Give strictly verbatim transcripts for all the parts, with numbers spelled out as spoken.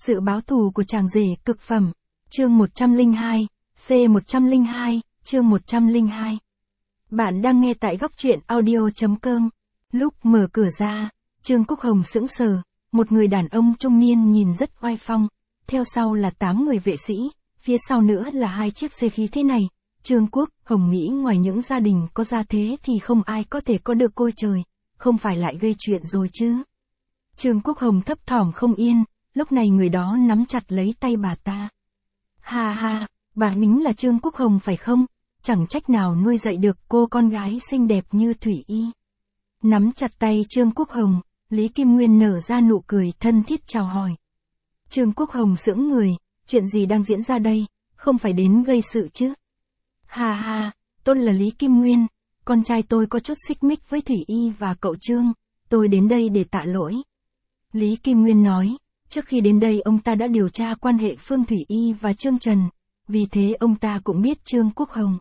Sự báo thù của chàng rể cực phẩm. Chương một trăm lẻ hai, C một trăm lẻ hai, chương một trăm lẻ hai. Bạn đang nghe tại góc truyện audio chấm com. Lúc mở cửa ra, Trương Quốc Hồng sững sờ, một người đàn ông trung niên nhìn rất oai phong, theo sau là tám người vệ sĩ, phía sau nữa là hai chiếc xe khí thế này. Trương Quốc Hồng nghĩ ngoài những gia đình có gia thế thì không ai có thể có được côi trời, không phải lại gây chuyện rồi chứ. Trương Quốc Hồng thấp thỏm không yên, lúc này người đó nắm chặt lấy tay bà ta. Ha ha, bà mính là Trương Quốc Hồng phải không? Chẳng trách nào nuôi dạy được cô con gái xinh đẹp như Thủy Y. Nắm chặt tay Trương Quốc Hồng, Lý Kim Nguyên nở ra nụ cười thân thiết chào hỏi. Trương Quốc Hồng sững người, chuyện gì đang diễn ra đây, không phải đến gây sự chứ? Ha ha, tôi là Lý Kim Nguyên, con trai tôi có chút xích mích với Thủy Y và cậu Trương, tôi đến đây để tạ lỗi. Lý Kim Nguyên nói, trước khi đến đây ông ta đã điều tra quan hệ Phương Thủy Y và Trương Trần, vì thế ông ta cũng biết Trương Quốc Hồng.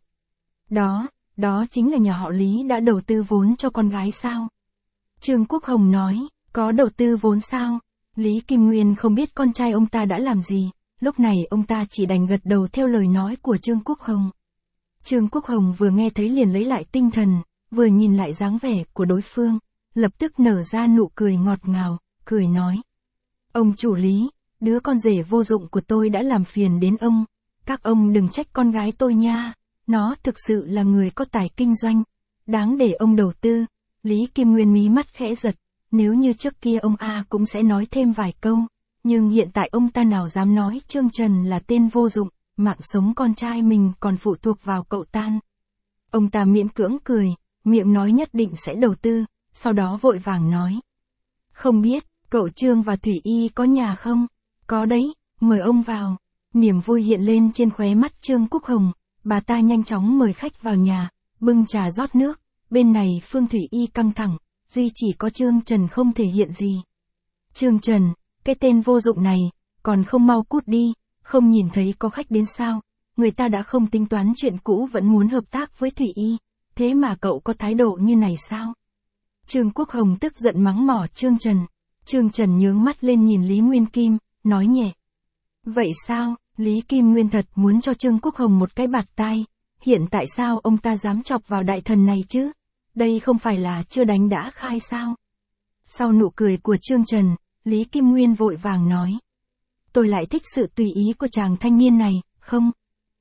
Đó, đó chính là nhà họ Lý đã đầu tư vốn cho con gái sao? Trương Quốc Hồng nói, có đầu tư vốn sao? Lý Kim Nguyên không biết con trai ông ta đã làm gì, lúc này ông ta chỉ đành gật đầu theo lời nói của Trương Quốc Hồng. Trương Quốc Hồng vừa nghe thấy liền lấy lại tinh thần, vừa nhìn lại dáng vẻ của đối phương, lập tức nở ra nụ cười ngọt ngào, cười nói. Ông chủ Lý, đứa con rể vô dụng của tôi đã làm phiền đến ông, các ông đừng trách con gái tôi nha, nó thực sự là người có tài kinh doanh, đáng để ông đầu tư. Lý Kim Nguyên mí mắt khẽ giật, nếu như trước kia ông A cũng sẽ nói thêm vài câu, nhưng hiện tại ông ta nào dám nói Trương Trần là tên vô dụng, mạng sống con trai mình còn phụ thuộc vào cậu ta. Ông ta miễn cưỡng cười, miệng nói nhất định sẽ đầu tư, sau đó vội vàng nói. Không biết, cậu Trương và Thủy Y có nhà không? Có đấy, mời ông vào. Niềm vui hiện lên trên khóe mắt Trương Quốc Hồng, bà ta nhanh chóng mời khách vào nhà, bưng trà rót nước, bên này Phương Thủy Y căng thẳng, duy chỉ có Trương Trần không thể hiện gì. Trương Trần, cái tên vô dụng này, còn không mau cút đi, không nhìn thấy có khách đến sao, người ta đã không tính toán chuyện cũ vẫn muốn hợp tác với Thủy Y, thế mà cậu có thái độ như này sao? Trương Quốc Hồng tức giận mắng mỏ Trương Trần. Trương Trần nhướng mắt lên nhìn Lý Nguyên Kim, nói nhẹ. Vậy sao, Lý Kim Nguyên thật muốn cho Trương Quốc Hồng một cái bạt tai, hiện tại sao ông ta dám chọc vào đại thần này chứ? Đây không phải là chưa đánh đã khai sao? Sau nụ cười của Trương Trần, Lý Kim Nguyên vội vàng nói. Tôi lại thích sự tùy ý của chàng thanh niên này, không?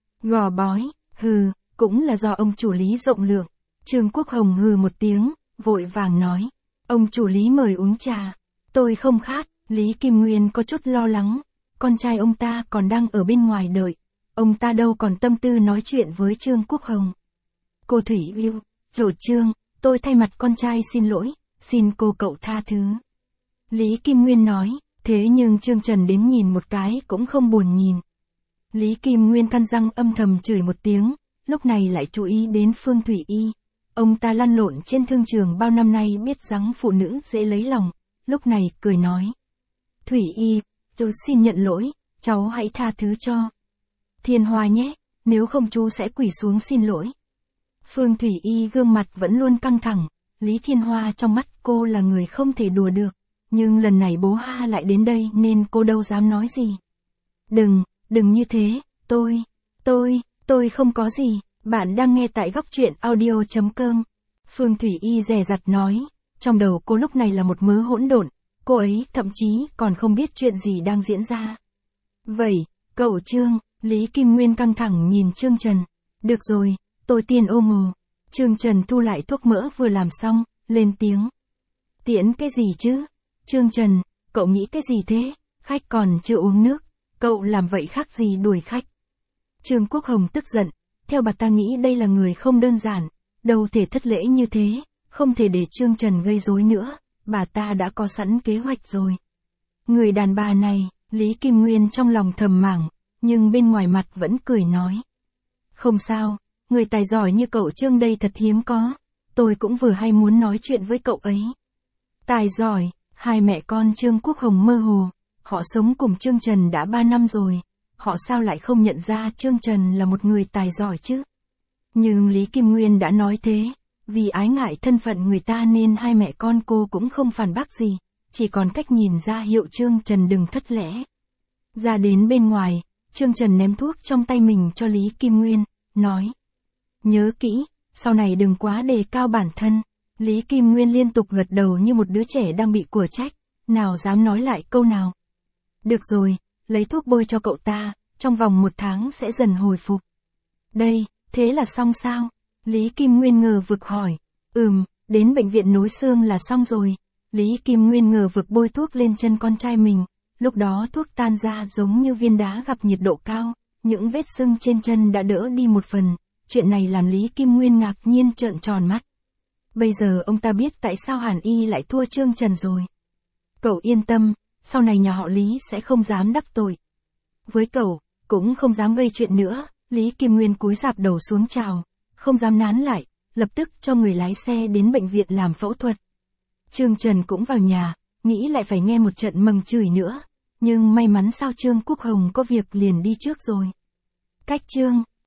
Gò bói, hừ, cũng là do ông chủ Lý rộng lượng. Trương Quốc Hồng hừ một tiếng, vội vàng nói. Ông chủ Lý mời uống trà. Tôi không khát. Lý Kim Nguyên có chút lo lắng. Con trai ông ta còn đang ở bên ngoài đợi. Ông ta đâu còn tâm tư nói chuyện với Trương Quốc Hồng. Cô Thủy yêu, rồi Trương, tôi thay mặt con trai xin lỗi, xin cô cậu tha thứ. Lý Kim Nguyên nói, thế nhưng Trương Trần đến nhìn một cái cũng không buồn nhìn. Lý Kim Nguyên căn răng âm thầm chửi một tiếng, lúc này lại chú ý đến Phương Thủy Y. Ông ta lăn lộn trên thương trường bao năm nay biết rằng phụ nữ dễ lấy lòng, lúc này cười nói. Thủy Y, tôi xin nhận lỗi, cháu hãy tha thứ cho Thiên Hoa nhé, nếu không chú sẽ quỳ xuống xin lỗi. Phương Thủy Y gương mặt vẫn luôn căng thẳng, Lý Thiên Hoa trong mắt cô là người không thể đùa được, nhưng lần này bố Ha lại đến đây nên cô đâu dám nói gì. Đừng, đừng như thế, tôi, tôi, tôi không có gì, bạn đang nghe tại góc truyện audio chấm com. Phương Thủy Y dè dặt nói, trong đầu cô lúc này là một mớ hỗn độn, cô ấy thậm chí còn không biết chuyện gì đang diễn ra. Vậy, cậu Trương, Lý Kim Nguyên căng thẳng nhìn Trương Trần. Được rồi, tôi tiên ô mồ. Trương Trần thu lại thuốc mỡ vừa làm xong, lên tiếng. Tiễn cái gì chứ? Trương Trần, cậu nghĩ cái gì thế? Khách còn chưa uống nước, cậu làm vậy khác gì đuổi khách? Trương Quốc Hồng tức giận, theo bà ta nghĩ đây là người không đơn giản, đâu thể thất lễ như thế, không thể để Trương Trần gây rối nữa, bà ta đã có sẵn kế hoạch rồi. Người đàn bà này, Lý Kim Nguyên trong lòng thầm mảng, nhưng bên ngoài mặt vẫn cười nói. Không sao, người tài giỏi như cậu Trương đây thật hiếm có, tôi cũng vừa hay muốn nói chuyện với cậu ấy. Tài giỏi, hai mẹ con Trương Quốc Hồng mơ hồ, họ sống cùng Trương Trần đã ba năm rồi, họ sao lại không nhận ra Trương Trần là một người tài giỏi chứ? Nhưng Lý Kim Nguyên đã nói thế, vì ái ngại thân phận người ta nên hai mẹ con cô cũng không phản bác gì, chỉ còn cách nhìn ra hiệu Trương Trần đừng thất lễ. Ra đến bên ngoài, Trương Trần ném thuốc trong tay mình cho Lý Kim Nguyên, nói. Nhớ kỹ, sau này đừng quá đề cao bản thân. Lý Kim Nguyên liên tục gật đầu như một đứa trẻ đang bị của trách, nào dám nói lại câu nào. Được rồi, lấy thuốc bôi cho cậu ta, trong vòng một tháng sẽ dần hồi phục. Đây, thế là xong sao? Lý Kim Nguyên ngờ vực hỏi. Ừm, đến bệnh viện nối xương là xong rồi. Lý Kim Nguyên ngờ vực bôi thuốc lên chân con trai mình, lúc đó thuốc tan ra giống như viên đá gặp nhiệt độ cao, những vết sưng trên chân đã đỡ đi một phần, chuyện này làm Lý Kim Nguyên ngạc nhiên trợn tròn mắt. Bây giờ ông ta biết tại sao Hàn Y lại thua Trương Trần rồi. Cậu yên tâm, sau này nhà họ Lý sẽ không dám đắc tội với cậu, cũng không dám gây chuyện nữa. Lý Kim Nguyên cúi rạp đầu xuống chào, không dám nán lại, lập tức cho người lái xe đến bệnh viện làm phẫu thuật. Trương Trần cũng vào nhà, nghĩ lại phải nghe một trận mầng chửi nữa, nhưng may mắn sao Trương Quốc Hồng có việc liền đi trước rồi. Cách Trương